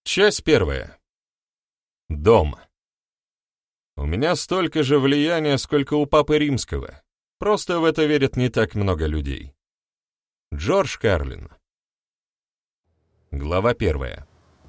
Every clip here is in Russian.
Часть первая. Дом. У меня столько же влияния, сколько у Папы Римского. Просто в это верят не так много людей. Джордж Карлин. Глава 1.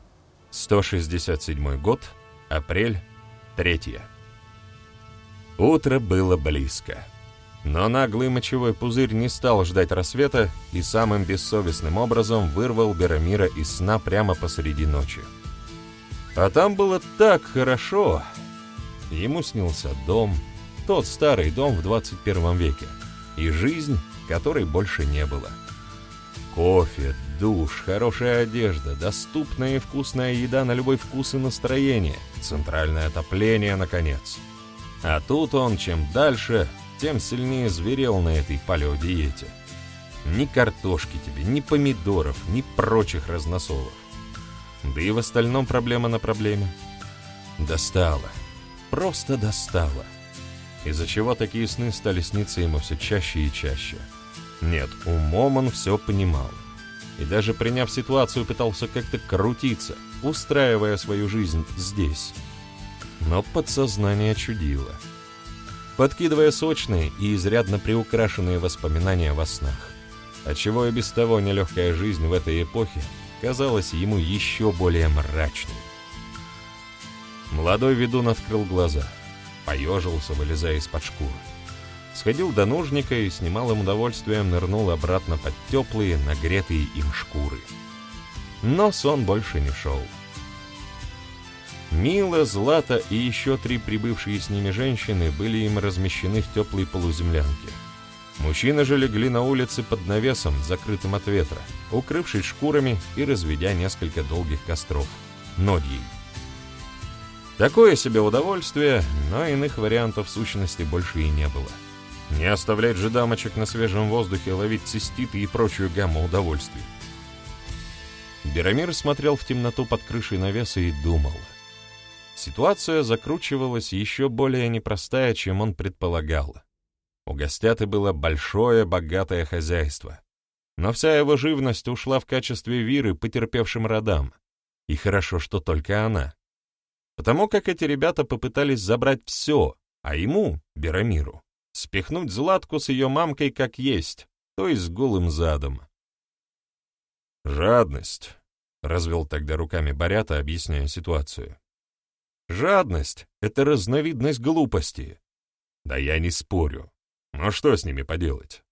167 год, апрель, 3. Утро было близко. Но наглый мочевой пузырь не стал ждать рассвета и самым бессовестным образом вырвал Берамира из сна прямо посреди ночи. А там было так хорошо. Ему снился дом, тот старый дом в 21 веке, и жизнь, которой больше не было. Кофе, душ, хорошая одежда, доступная и вкусная еда на любой вкус и настроение, центральное отопление, наконец. А тут он, чем дальше, тем сильнее зверел на этой палеодиете. Ни картошки тебе, ни помидоров, ни прочих разносолов. Да и в остальном проблема на проблеме. Достало. Просто достало. Из-за чего такие сны стали сниться ему все чаще и чаще. Нет, умом он все понимал. И даже приняв ситуацию, пытался как-то крутиться, устраивая свою жизнь здесь. Но подсознание чудило, подкидывая сочные и изрядно приукрашенные воспоминания во снах, отчего и без того нелегкая жизнь в этой эпохе казалась ему еще более мрачной. Молодой ведун открыл глаза, поежился, вылезая из-под шкуры. Сходил до нужника и с немалым удовольствием нырнул обратно под теплые, нагретые им шкуры. Но сон больше не шел. Мила, Злата и еще 3 прибывшие с ними женщины были им размещены в теплой полуземлянке. Мужчины же легли на улице под навесом, закрытым от ветра, укрывшись шкурами и разведя несколько долгих костров, нодьей. Такое себе удовольствие, но иных вариантов в сущности больше и не было. Не оставлять же дамочек на свежем воздухе ловить циститы и прочую гамму удовольствий. Берамир смотрел в темноту под крышей навеса и думал. Ситуация закручивалась еще более непростая, чем он предполагал. У Гостяты было большое, богатое хозяйство. Но вся его живность ушла в качестве виры потерпевшим родам. И хорошо, что только она. Потому как эти ребята попытались забрать все, а ему, Берамиру, спихнуть Златку с ее мамкой как есть, то есть с голым задом. «Жадность», — развел тогда руками Борята, объясняя ситуацию. «Жадность — это разновидность глупости». «Да я не спорю. Но что с ними поделать?»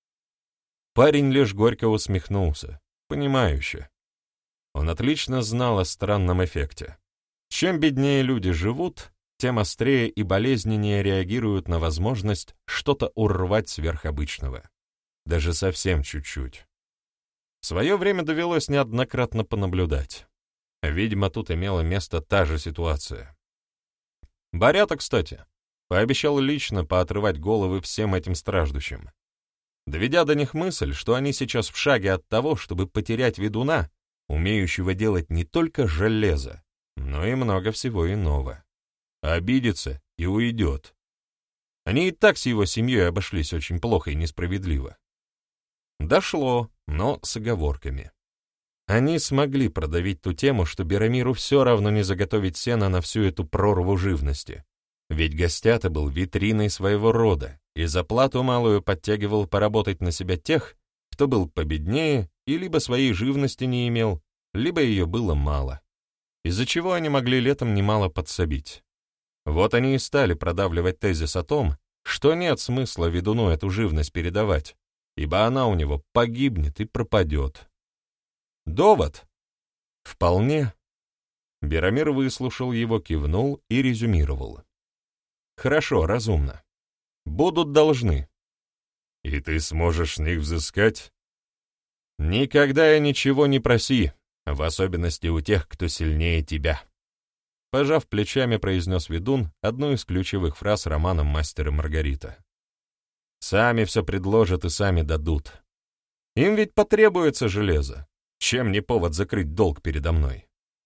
Парень лишь горько усмехнулся, понимающе. Он отлично знал о странном эффекте. Чем беднее люди живут, тем острее и болезненнее реагируют на возможность что-то урвать сверхобычного. Даже совсем чуть-чуть. В свое время довелось неоднократно понаблюдать. Видимо, тут имела место та же ситуация. Борята, кстати, пообещал лично поотрывать головы всем этим страждущим, доведя до них мысль, что они сейчас в шаге от того, чтобы потерять ведуна, умеющего делать не только железо, но и много всего иного. Обидится и уйдет. Они и так с его семьей обошлись очень плохо и несправедливо. Дошло, но с оговорками. Они смогли продавить ту тему, что Берамиру все равно не заготовить сена на всю эту прорву живности. Ведь Гостята был витриной своего рода, и за плату малую подтягивал поработать на себя тех, кто был победнее и либо своей живности не имел, либо ее было мало, из-за чего они могли летом немало подсобить. Вот они и стали продавливать тезис о том, что нет смысла ведуну эту живность передавать, ибо она у него погибнет и пропадет. Довод? Вполне. Берамир выслушал его, кивнул и резюмировал. Хорошо, разумно. Будут должны. И ты сможешь с них взыскать? Никогда и ничего не проси, в особенности у тех, кто сильнее тебя. Пожав плечами, произнес ведун одну из ключевых фраз романа «Мастер и Маргарита». Сами все предложат и сами дадут. Им ведь потребуется железо. Чем не повод закрыть долг передо мной?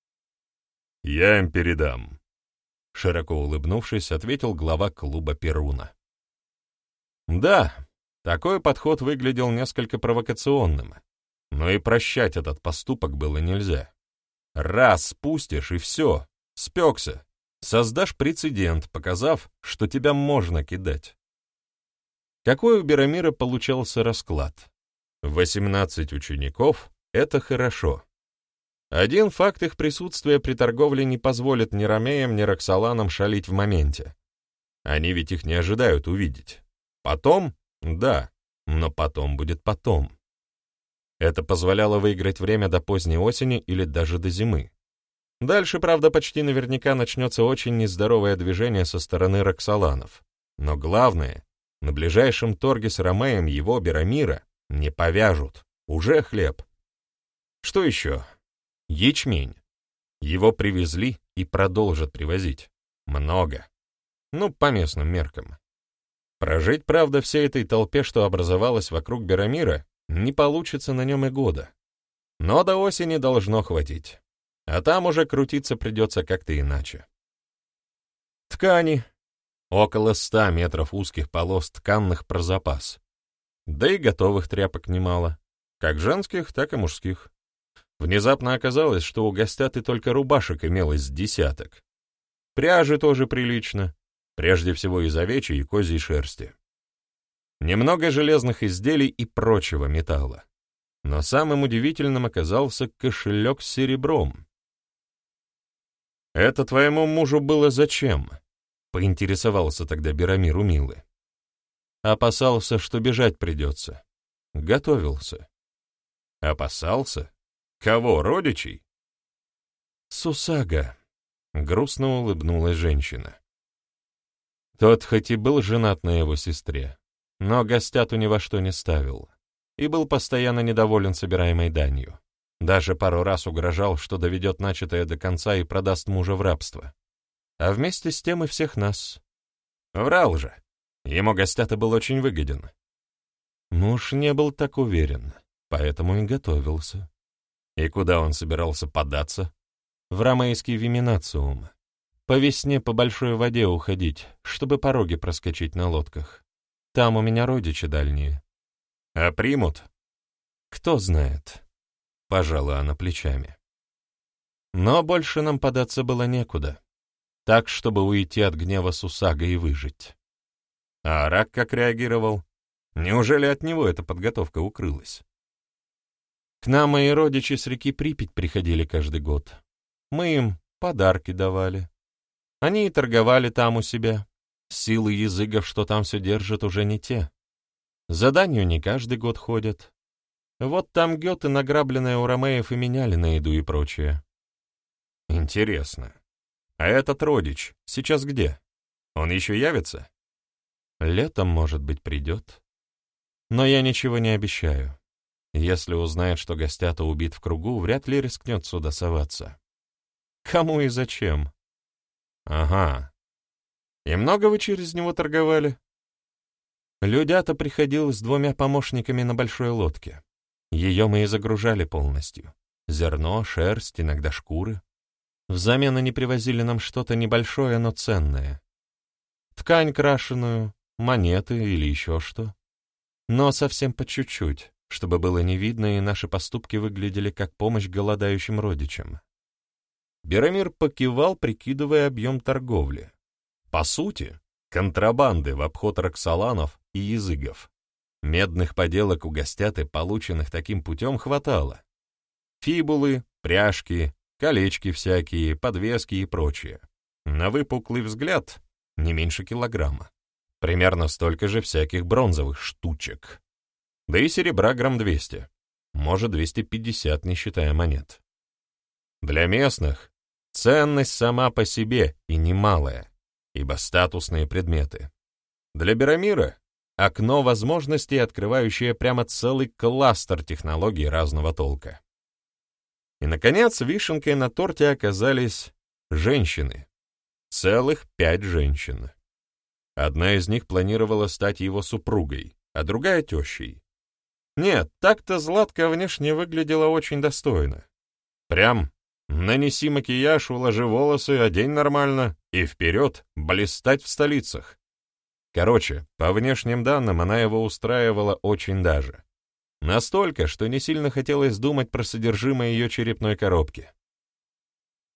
Я им передам. Широко улыбнувшись, ответил глава клуба Перуна. Да, такой подход выглядел несколько провокационным, но и прощать этот поступок было нельзя. Раз спустишь, и все, спекся. Создашь прецедент, показав, что тебя можно кидать. Какой у Берамира получался расклад? 18 учеников — это хорошо. Один факт их присутствия при торговле не позволит ни ромеям, ни роксоланам шалить в моменте. Они ведь их не ожидают увидеть. Потом? Да, но потом будет потом. Это позволяло выиграть время до поздней осени или даже до зимы. Дальше, правда, почти наверняка начнется очень нездоровое движение со стороны роксоланов. Но главное, на ближайшем торге с ромеем его, Берамира, не повяжут. Уже хлеб. Что еще? Ячмень. Его привезли и продолжат привозить. Много. Ну, по местным меркам. Прожить, правда, всей этой толпе, что образовалась вокруг Берамира, не получится на нем и года. Но до осени должно хватить. А там уже крутиться придется как-то иначе. Ткани. Около 100 метров узких полос тканных про запас. Да и готовых тряпок немало. Как женских, так и мужских. Внезапно оказалось, что у гостят и только рубашек имелось с десяток. Пряжи тоже прилично. Прежде всего из овечьей и козьей шерсти. Немного железных изделий и прочего металла. Но самым удивительным оказался кошелек с серебром. «Это твоему мужу было зачем?» — поинтересовался тогда Берамир у Милы. Опасался, что бежать придется. Готовился. Опасался? Кого, родичей? Сусага. Грустно улыбнулась женщина. Тот хоть и был женат на его сестре, но гостяту ни во что не ставил и был постоянно недоволен собираемой данью. Даже пару раз угрожал, что доведет начатое до конца и продаст мужа в рабство. А вместе с тем и всех нас. Врал же. Ему гостята был очень выгоден. Муж не был так уверен, поэтому и готовился. И куда он собирался податься? В ромейский Виминациум. По весне по большой воде уходить, чтобы пороги проскочить на лодках. Там у меня родичи дальние. А примут? Кто знает. Пожала она плечами. Но больше нам податься было некуда. Так, чтобы уйти от гнева Сусага и выжить. А Арак как реагировал? Неужели от него эта подготовка укрылась? К нам мои родичи с реки Припять приходили каждый год. Мы им подарки давали. Они и торговали там у себя. Силы языков, что там все держат, уже не те. За данью не каждый год ходят. Вот там гёты, награбленные у ромеев, и меняли на еду и прочее. Интересно. А этот родич сейчас где? Он еще явится? Летом, может быть, придет. Но я ничего не обещаю. Если узнает, что гостята убит в кругу, вряд ли рискнет сюда соваться. Кому и зачем? Ага. И много вы через него торговали? Людята приходил с 2 помощниками на большой лодке. Ее мы и загружали полностью. Зерно, шерсть, иногда шкуры. Взамен они привозили нам что-то небольшое, но ценное. Ткань крашеную, монеты или еще что. Но совсем по чуть-чуть, чтобы было не видно, и наши поступки выглядели как помощь голодающим родичам. Берамир покивал, прикидывая объем торговли. По сути, контрабанды в обход роксоланов и языгов. Медных поделок у гостяты, полученных таким путем, хватало. Фибулы, пряжки, колечки всякие, подвески и прочее. На выпуклый взгляд не меньше килограмма. Примерно столько же всяких бронзовых штучек. Да и серебра грамм 200. Может, 250, не считая монет. Для местных ценность сама по себе и немалая, ибо статусные предметы. Для Берамира — окно возможностей, открывающее прямо целый кластер технологий разного толка. И, наконец, вишенкой на торте оказались женщины. Целых 5 женщин. Одна из них планировала стать его супругой, а другая — тещей. Нет, так-то Златка внешне выглядела очень достойно. Прям нанеси макияж, уложи волосы, одень нормально и вперед блистать в столицах. Короче, по внешним данным она его устраивала очень даже. Настолько, что не сильно хотелось думать про содержимое ее черепной коробки.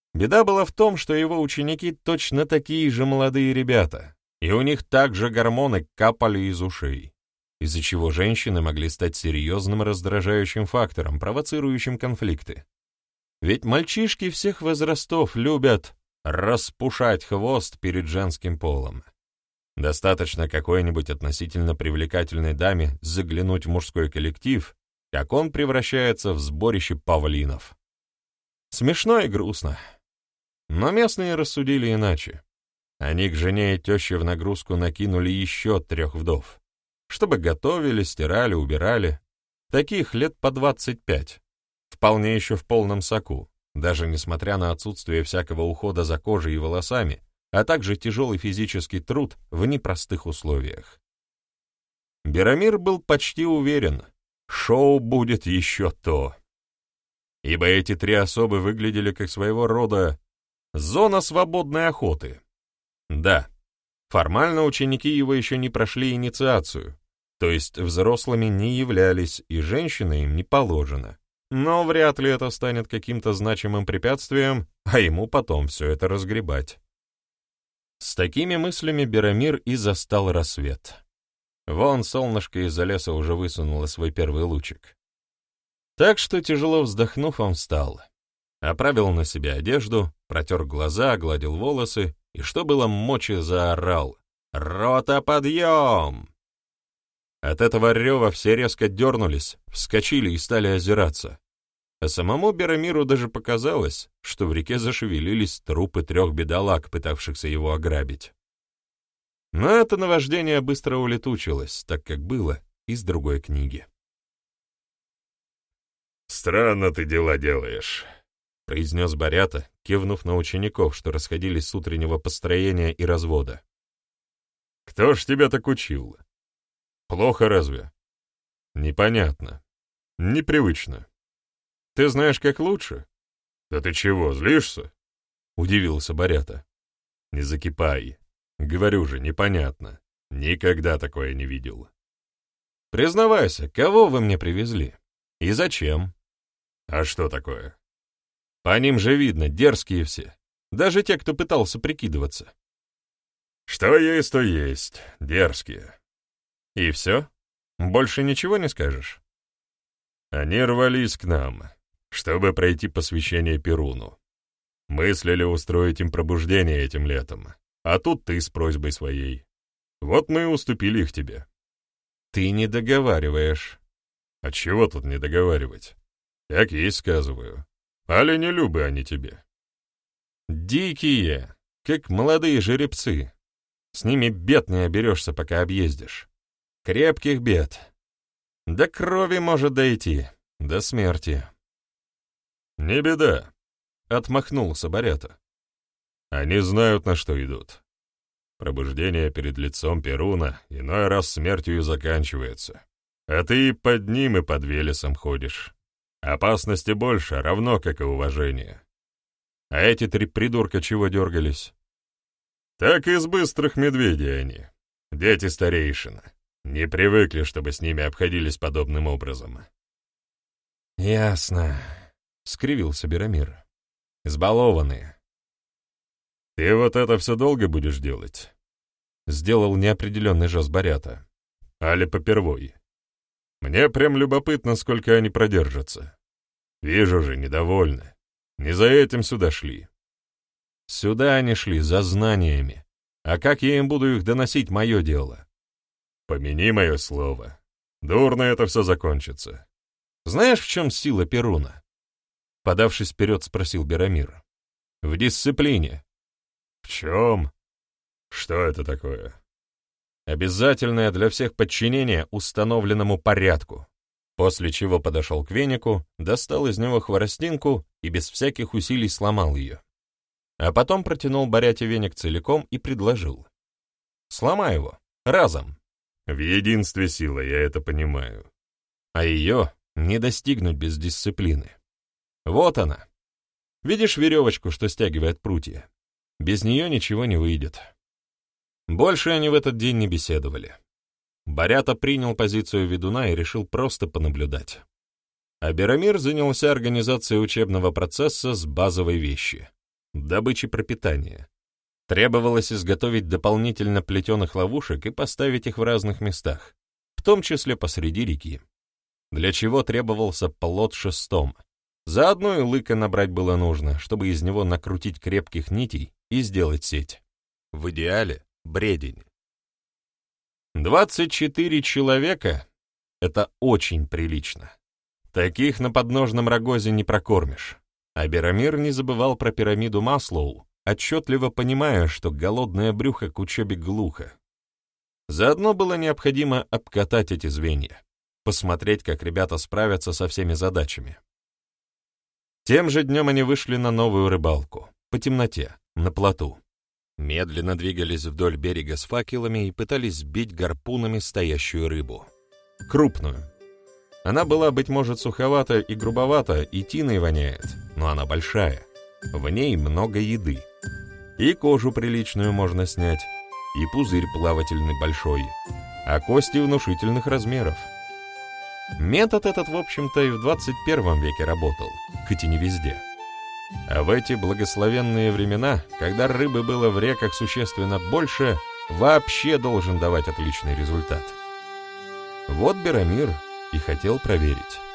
Беда была в том, что его ученики точно такие же молодые ребята, и у них также гормоны капали из ушей, из-за чего женщины могли стать серьезным раздражающим фактором, провоцирующим конфликты. Ведь мальчишки всех возрастов любят распушать хвост перед женским полом. Достаточно какой-нибудь относительно привлекательной даме заглянуть в мужской коллектив, как он превращается в сборище павлинов. Смешно и грустно. Но местные рассудили иначе. Они к жене и теще в нагрузку накинули еще 3 вдов, чтобы готовили, стирали, убирали. Таких лет по 25. Вполне еще в полном соку, даже несмотря на отсутствие всякого ухода за кожей и волосами, а также тяжелый физический труд в непростых условиях. Берамир был почти уверен, шоу будет еще то. Ибо эти 3 особы выглядели как своего рода зона свободной охоты. Да, формально ученики его еще не прошли инициацию, то есть взрослыми не являлись, и женщина им не положена. Но вряд ли это станет каким-то значимым препятствием, а ему потом все это разгребать. С такими мыслями Берамир и застал рассвет. Вон солнышко из-за леса уже высунуло свой первый лучик. Так что, тяжело вздохнув, он встал. Оправил на себе одежду, протер глаза, огладил волосы и, что было мочи, заорал: «Рота, подъем!» От этого рева все резко дернулись, вскочили и стали озираться. А самому Берамиру даже показалось, что в реке зашевелились трупы 3 бедолаг, пытавшихся его ограбить. Но это наваждение быстро улетучилось, так как было из другой книги. «Странно ты дела делаешь», — произнес Борята, кивнув на учеников, что расходились с утреннего построения и развода. «Кто ж тебя так учил? Плохо разве? Непонятно. Непривычно. Ты знаешь, как лучше?» «Да ты чего, злишься?» — удивился Борята. «Не закипай. Говорю же, непонятно. Никогда такое не видел». «Признавайся, кого вы мне привезли? И зачем?» «А что такое?» «По ним же видно, дерзкие все. Даже те, кто пытался прикидываться». «Что есть, то есть. Дерзкие». «И все? Больше ничего не скажешь?» «Они рвались к нам, чтобы пройти посвящение Перуну. Мыслили устроить им пробуждение этим летом, а тут ты с просьбой своей. Вот мы и уступили их тебе». «Ты не договариваешь». «А чего тут не договаривать? Как есть сказываю. Али не любы они тебе?» «Дикие, как молодые жеребцы. С ними бед не оберешься, пока объездишь. Крепких бед. До крови может дойти, до смерти». «Не беда», — отмахнулся Борята. «Они знают, на что идут. Пробуждение перед лицом Перуна иной раз смертью и заканчивается. А ты и под ним, и под Велесом ходишь. Опасности больше, равно как и уважение. А эти 3 придурка чего дергались?» «Так из быстрых медведей они. Дети старейшин. Не привыкли, чтобы с ними обходились подобным образом». «Ясно», — скривился Берамир. «Избалованные». «Ты вот это все долго будешь делать?» — сделал неопределенный жест Борята. «Али попервой? Мне прям любопытно, сколько они продержатся. Вижу же, недовольны. Не за этим сюда шли». «Сюда они шли за знаниями. А как я им буду их доносить, мое дело?» «Помяни мое слово. Дурно это все закончится». «Знаешь, в чем сила Перуна?» Подавшись вперед, спросил Берамир. «В дисциплине». «В чем? Что это такое?» «Обязательное для всех подчинение установленному порядку». После чего подошел к венику, достал из него хворостинку и без всяких усилий сломал ее. А потом протянул Боряте веник целиком и предложил: «Сломай его, разом». «В единстве сила, я это понимаю». А ее не достигнуть без дисциплины. Вот она. Видишь веревочку, что стягивает прутья? Без нее ничего не выйдет. Больше они в этот день не беседовали. Борята принял позицию ведуна и решил просто понаблюдать. А Берамир занялся организацией учебного процесса с базовой вещи. добычи пропитания. Требовалось изготовить дополнительно плетеных ловушек и поставить их в разных местах, в том числе посреди реки, для чего требовался плот шестом. Заодно и лыка набрать было нужно, чтобы из него накрутить крепких нитей и сделать сеть. В идеале — бредень. 24 человека — это очень прилично. Таких на подножном рогозе не прокормишь. А Беромир не забывал про пирамиду Маслоу, отчетливо понимая, что голодное брюхо к учебе глухо. Заодно было необходимо обкатать эти звенья, посмотреть, как ребята справятся со всеми задачами. Тем же днем они вышли на новую рыбалку, по темноте, на плоту. Медленно двигались вдоль берега с факелами и пытались сбить гарпунами стоящую рыбу. Крупную. Она была, быть может, суховата и грубовата, и тиной воняет, но она большая. В ней много еды. И кожу приличную можно снять, и пузырь плавательный большой, а кости внушительных размеров. Метод этот, в общем-то, и в 21 веке работал, хоть и не везде. А в эти благословенные времена, когда рыбы было в реках существенно больше, вообще должен давать отличный результат. Вот Беромир и хотел проверить.